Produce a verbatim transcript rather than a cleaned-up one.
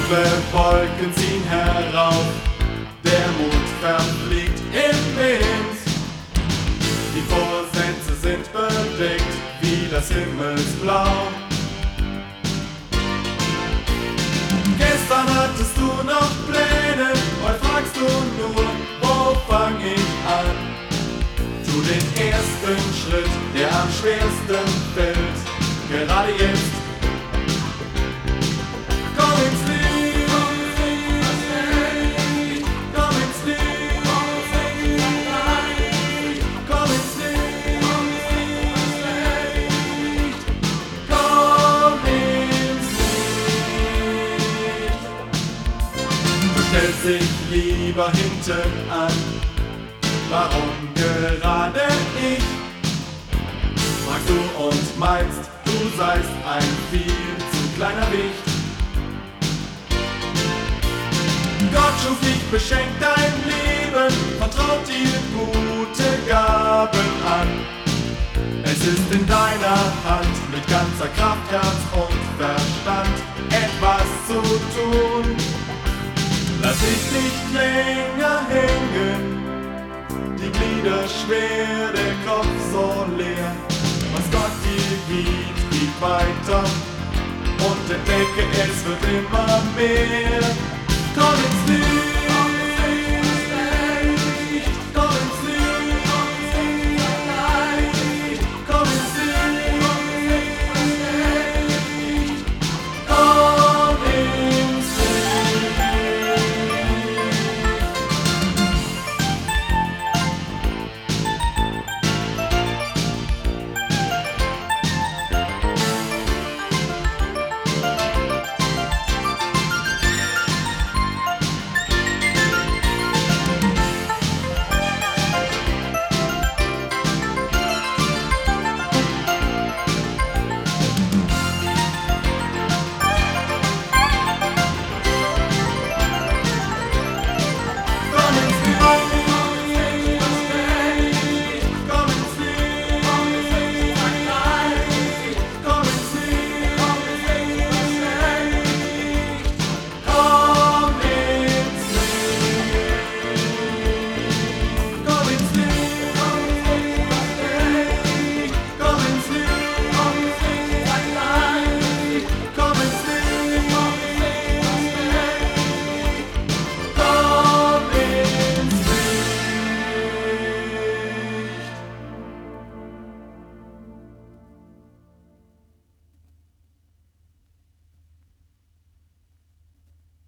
Dunkle Wolken ziehen herauf, der Mut verfliegt im Wind. Die Vorsätze sind bedeckt wie das Himmelsblau. Gestern hattest du noch Pläne, heute fragst du nur, wo fang ich an? Tu den ersten Schritt, der am schwersten fällt, gerade jetzt. Komm ins Licht, komm ins Licht, komm ins Licht, komm ins Licht. Du stellst dich lieber hinten an, warum gerade ich? Fragst du und meinst, du seist ein viel zu kleiner Wicht. Gott schuf dich, beschenkt dein Leben, vertraut dir gute Gaben an. Es ist in deiner Hand, mit ganzer Kraft, Herz und Verstand etwas zu tun. Lass dich nicht länger hängen, die Glieder schwer, der Kopf so leer. Was Gott dir gibt, gib weiter und entdecke, es wird immer mehr. Komm ins Licht.